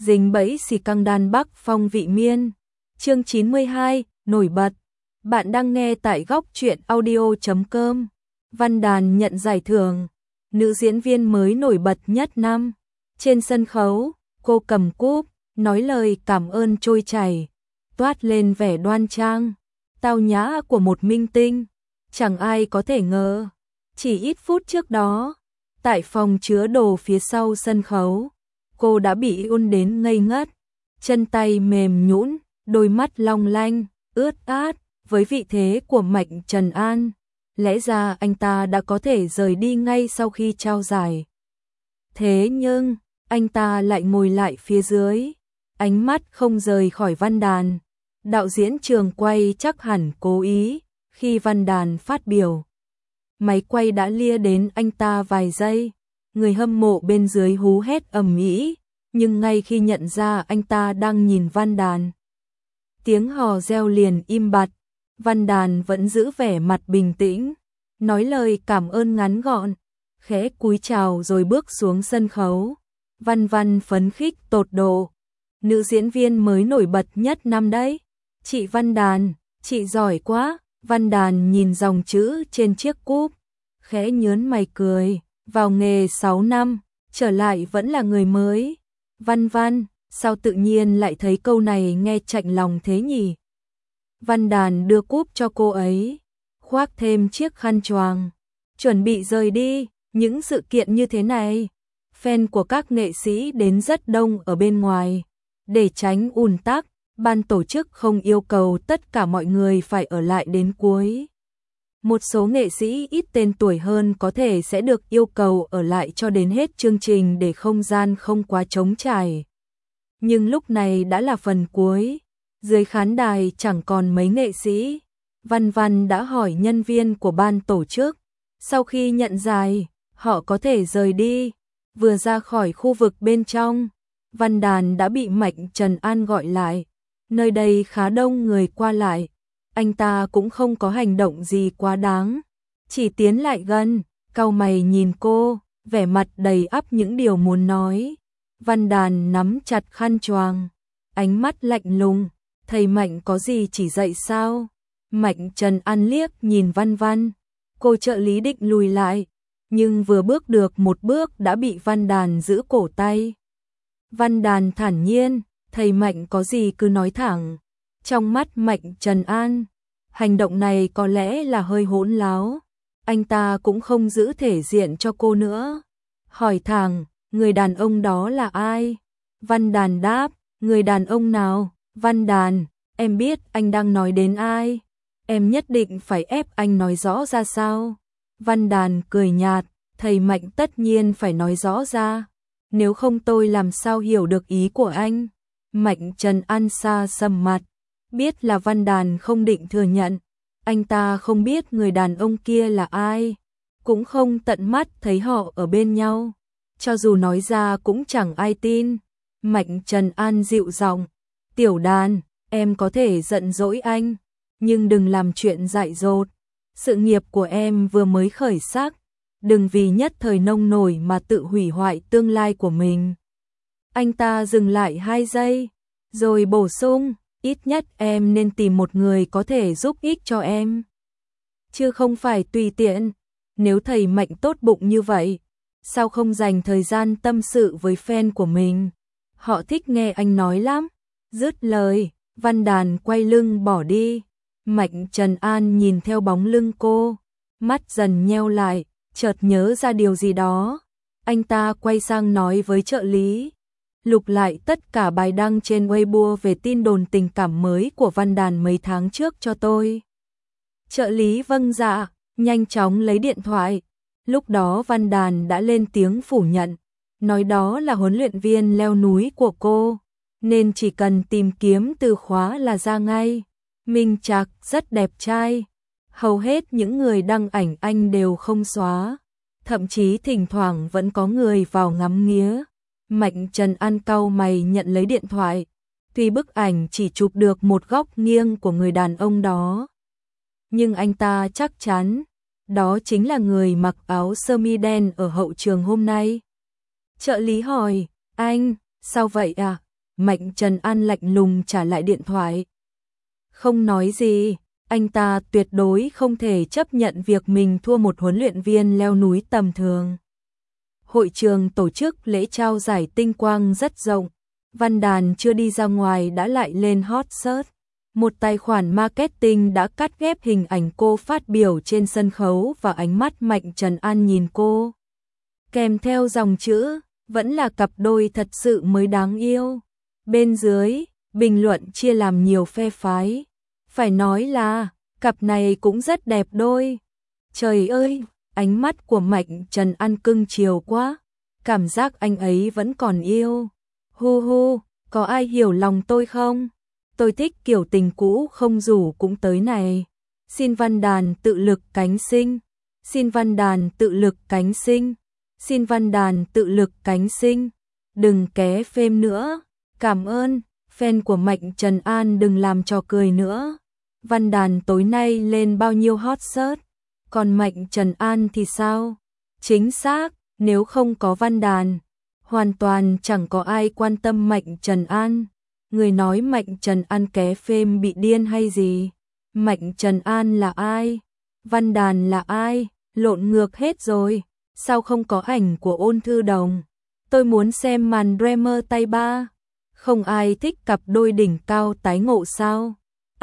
dính bẫy xì căng đan Bắc Phong Vị Miên. Chương 92, nổi bật. Bạn đang nghe tại góc truyện audio.com. Văn Đàn nhận giải thưởng nữ diễn viên mới nổi bật nhất năm. Trên sân khấu, cô cầm cúp, nói lời cảm ơn trôi chảy, toát lên vẻ đoan trang, tao nhã của một minh tinh. Chẳng ai có thể ngờ, chỉ ít phút trước đó, tại phòng chứa đồ phía sau sân khấu, cô đã bị ôn đến ngây ngất, chân tay mềm nhũn, đôi mắt long lanh, ướt át. Với vị thế của Mạnh Trần An, lẽ ra anh ta đã có thể rời đi ngay sau khi trao giải. Thế nhưng, anh ta lại ngồi lại phía dưới, ánh mắt không rời khỏi Văn Đàn. Đạo diễn trường quay chắc hẳn cố ý, khi Văn Đàn phát biểu, máy quay đã lia đến anh ta vài giây. Người hâm mộ bên dưới hú hét ầm ĩ, nhưng ngay khi nhận ra anh ta đang nhìn Văn Đàn, tiếng hò reo liền im bặt. Văn Đàn vẫn giữ vẻ mặt bình tĩnh, nói lời cảm ơn ngắn gọn, khẽ cúi chào rồi bước xuống sân khấu. Văn Văn phấn khích tột độ. Nữ diễn viên mới nổi bật nhất năm đấy. Chị Văn Đàn, chị giỏi quá. Văn Đàn nhìn dòng chữ trên chiếc cúp, khẽ nhớn mày cười. Vào nghề 6 năm, trở lại vẫn là người mới. Văn Văn, sao tự nhiên lại thấy câu này nghe chạnh lòng thế nhỉ? Văn Đàn đưa cúp cho cô ấy, khoác thêm chiếc khăn choàng, chuẩn bị rời đi. Những sự kiện như thế này, fan của các nghệ sĩ đến rất đông ở bên ngoài. Để tránh ùn tắc, ban tổ chức không yêu cầu tất cả mọi người phải ở lại đến cuối. Một số nghệ sĩ ít tên tuổi hơn có thể sẽ được yêu cầu ở lại cho đến hết chương trình để không gian không quá trống trải. Nhưng lúc này đã là phần cuối. Dưới khán đài chẳng còn mấy nghệ sĩ. Văn Văn đã hỏi nhân viên của ban tổ chức, sau khi nhận giải, họ có thể rời đi. Vừa ra khỏi khu vực bên trong, Văn Đàn đã bị Mạnh Trần An gọi lại. Nơi đây khá đông người qua lại. Anh ta cũng không có hành động gì quá đáng, chỉ tiến lại gần, cau mày nhìn cô, vẻ mặt đầy ắp những điều muốn nói. Văn Đàn nắm chặt khăn choàng, ánh mắt lạnh lùng. Thầy Mạnh có gì chỉ dạy sao? Mạnh Trần An liếc nhìn Văn Văn. Cô trợ lý định lùi lại, nhưng vừa bước được một bước đã bị Văn Đàn giữ cổ tay. Văn Đàn thản nhiên, thầy Mạnh có gì cứ nói thẳng. Trong mắt Mạnh Trần An, hành động này có lẽ là hơi hỗn láo. Anh ta cũng không giữ thể diện cho cô nữa. Hỏi thẳng, người đàn ông đó là ai? Văn Đàn đáp, người đàn ông nào? Văn Đàn, em biết anh đang nói đến ai. Em nhất định phải ép anh nói rõ ra sao? Văn Đàn cười nhạt, thầy Mạnh tất nhiên phải nói rõ ra. Nếu không tôi làm sao hiểu được ý của anh? Mạnh Trần An xa sầm mặt, biết là Văn Đàn không định thừa nhận. Anh ta không biết người đàn ông kia là ai, cũng không tận mắt thấy họ ở bên nhau. Cho dù nói ra cũng chẳng ai tin. Mạnh Trần An dịu giọng, Tiểu Đàn, em có thể giận dỗi anh, nhưng đừng làm chuyện dại dột. Sự nghiệp của em vừa mới khởi sắc, đừng vì nhất thời nông nổi mà tự hủy hoại tương lai của mình. Anh ta dừng lại 2 giây, rồi bổ sung, ít nhất em nên tìm một người có thể giúp ích cho em, chứ không phải tùy tiện. Nếu thầy Mạnh tốt bụng như vậy, sao không dành thời gian tâm sự với fan của mình? Họ thích nghe anh nói lắm. Dứt lời, Văn Đàn quay lưng bỏ đi. Mạnh Trần An nhìn theo bóng lưng cô, mắt dần nheo lại, chợt nhớ ra điều gì đó. Anh ta quay sang nói với trợ lý, lục lại tất cả bài đăng trên Weibo về tin đồn tình cảm mới của Văn Đàn mấy tháng trước cho tôi. Trợ lý vâng dạ, nhanh chóng lấy điện thoại. Lúc đó Văn Đàn đã lên tiếng phủ nhận, nói đó là huấn luyện viên leo núi của cô, nên chỉ cần tìm kiếm từ khóa là ra ngay. Minh Trạc rất đẹp trai, hầu hết những người đăng ảnh anh đều không xóa, thậm chí thỉnh thoảng vẫn có người vào ngắm nghía. Mạnh Trần An cau mày nhận lấy điện thoại, tuy bức ảnh chỉ chụp được một góc nghiêng của người đàn ông đó, nhưng anh ta chắc chắn đó chính là người mặc áo sơ mi đen ở hậu trường hôm nay. Trợ lý hỏi, anh, sao vậy à? Mạnh Trần An lạnh lùng trả lại điện thoại. Không nói gì, anh ta tuyệt đối không thể chấp nhận việc mình thua một huấn luyện viên leo núi tầm thường. Hội trường tổ chức lễ trao giải tinh quang rất rộng. Văn Đàn chưa đi ra ngoài đã lại lên hot search. Một tài khoản marketing đã cắt ghép hình ảnh cô phát biểu trên sân khấu và ánh mắt Mạnh Trần An nhìn cô. Kèm theo dòng chữ, vẫn là cặp đôi thật sự mới đáng yêu. Bên dưới, bình luận chia làm nhiều phe phái. Phải nói là, cặp này cũng rất đẹp đôi. Trời ơi, ánh mắt của Mạnh Trần An cưng chiều quá. Cảm giác anh ấy vẫn còn yêu. Hu hu, có ai hiểu lòng tôi không? Tôi thích kiểu tình cũ không rủ cũng tới này. Xin Văn Đàn tự lực cánh sinh. Xin Văn Đàn tự lực cánh sinh. Xin Văn Đàn tự lực cánh sinh. Đừng ké phêm nữa. Cảm ơn, fan của Mạnh Trần An đừng làm trò cười nữa. Văn Đàn tối nay lên bao nhiêu hot search. Còn Mạnh Trần An thì sao? Chính xác, nếu không có Văn Đàn, hoàn toàn chẳng có ai quan tâm Mạnh Trần An. Người nói Mạnh Trần An ké phêm bị điên hay gì? Mạnh Trần An là ai? Văn Đàn là ai? Lộn ngược hết rồi. Sao không có ảnh của Ôn Thư Đồng? Tôi muốn xem màn Dreamer tay ba. Không ai thích cặp đôi đỉnh cao tái ngộ sao?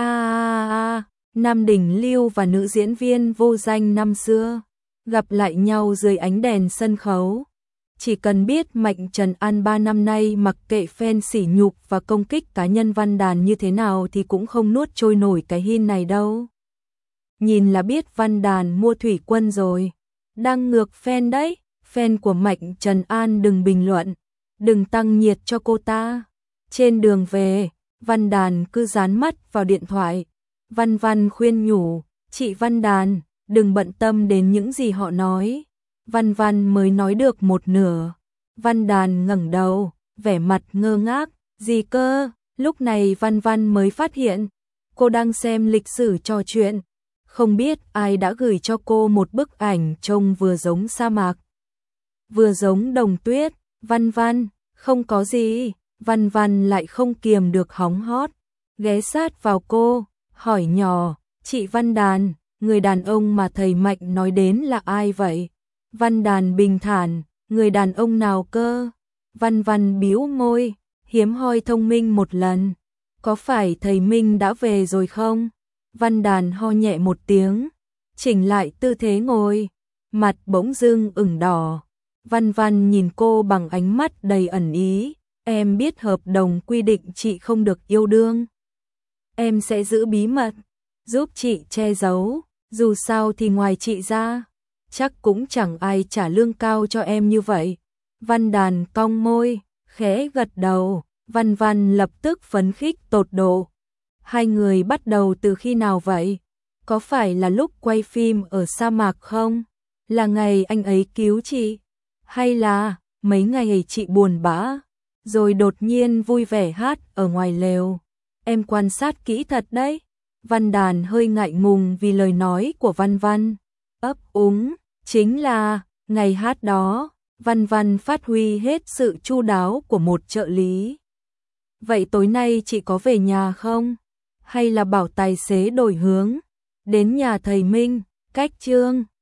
Nam đỉnh lưu và nữ diễn viên vô danh năm xưa gặp lại nhau dưới ánh đèn sân khấu. Chỉ cần biết Mạnh Trần An 3 năm nay mặc kệ fan sỉ nhục và công kích cá nhân Văn Đàn như thế nào thì cũng không nuốt trôi nổi cái hin này đâu. Nhìn là biết Văn Đàn mua thủy quân rồi. Đang ngược fan đấy. Fan của Mạnh Trần An đừng bình luận, đừng tăng nhiệt cho cô ta. Trên đường về, Văn Đàn cứ dán mắt vào điện thoại. Văn Văn khuyên nhủ, chị Văn Đàn, đừng bận tâm đến những gì họ nói. Văn Văn mới nói được một nửa. Văn Đàn ngẩng đầu, vẻ mặt ngơ ngác, gì cơ? Lúc này Văn Văn mới phát hiện, cô đang xem lịch sử trò chuyện. Không biết ai đã gửi cho cô một bức ảnh trông vừa giống sa mạc, vừa giống đồng tuyết. Văn Văn, không có gì. Văn Văn lại không kiềm được hóng hót, ghé sát vào cô, hỏi nhỏ, chị Văn Đàn, người đàn ông mà thầy Mạnh nói đến là ai vậy? Văn Đàn bình thản, người đàn ông nào cơ? Văn Văn bĩu môi, hiếm hoi thông minh một lần. Có phải thầy Minh đã về rồi không? Văn Đàn ho nhẹ một tiếng, chỉnh lại tư thế ngồi, mặt bỗng dưng ửng đỏ. Văn Văn nhìn cô bằng ánh mắt đầy ẩn ý, em biết hợp đồng quy định chị không được yêu đương. Em sẽ giữ bí mật, giúp chị che giấu, dù sao thì ngoài chị ra, chắc cũng chẳng ai trả lương cao cho em như vậy. Văn Đàn cong môi, khẽ gật đầu, Văn Văn lập tức phấn khích tột độ. Hai người bắt đầu từ khi nào vậy? Có phải là lúc quay phim ở sa mạc không? Là ngày anh ấy cứu chị? Hay là mấy ngày chị buồn bã, rồi đột nhiên vui vẻ hát ở ngoài lều? Em quan sát kỹ thật đấy. Văn Đàn hơi ngại ngùng vì lời nói của Văn Văn. Ấp úng, chính là ngày hát đó. Văn Văn phát huy hết sự chu đáo của một trợ lý. Vậy tối nay chị có về nhà không? Hay là bảo tài xế đổi hướng đến nhà thầy Minh, cách Trương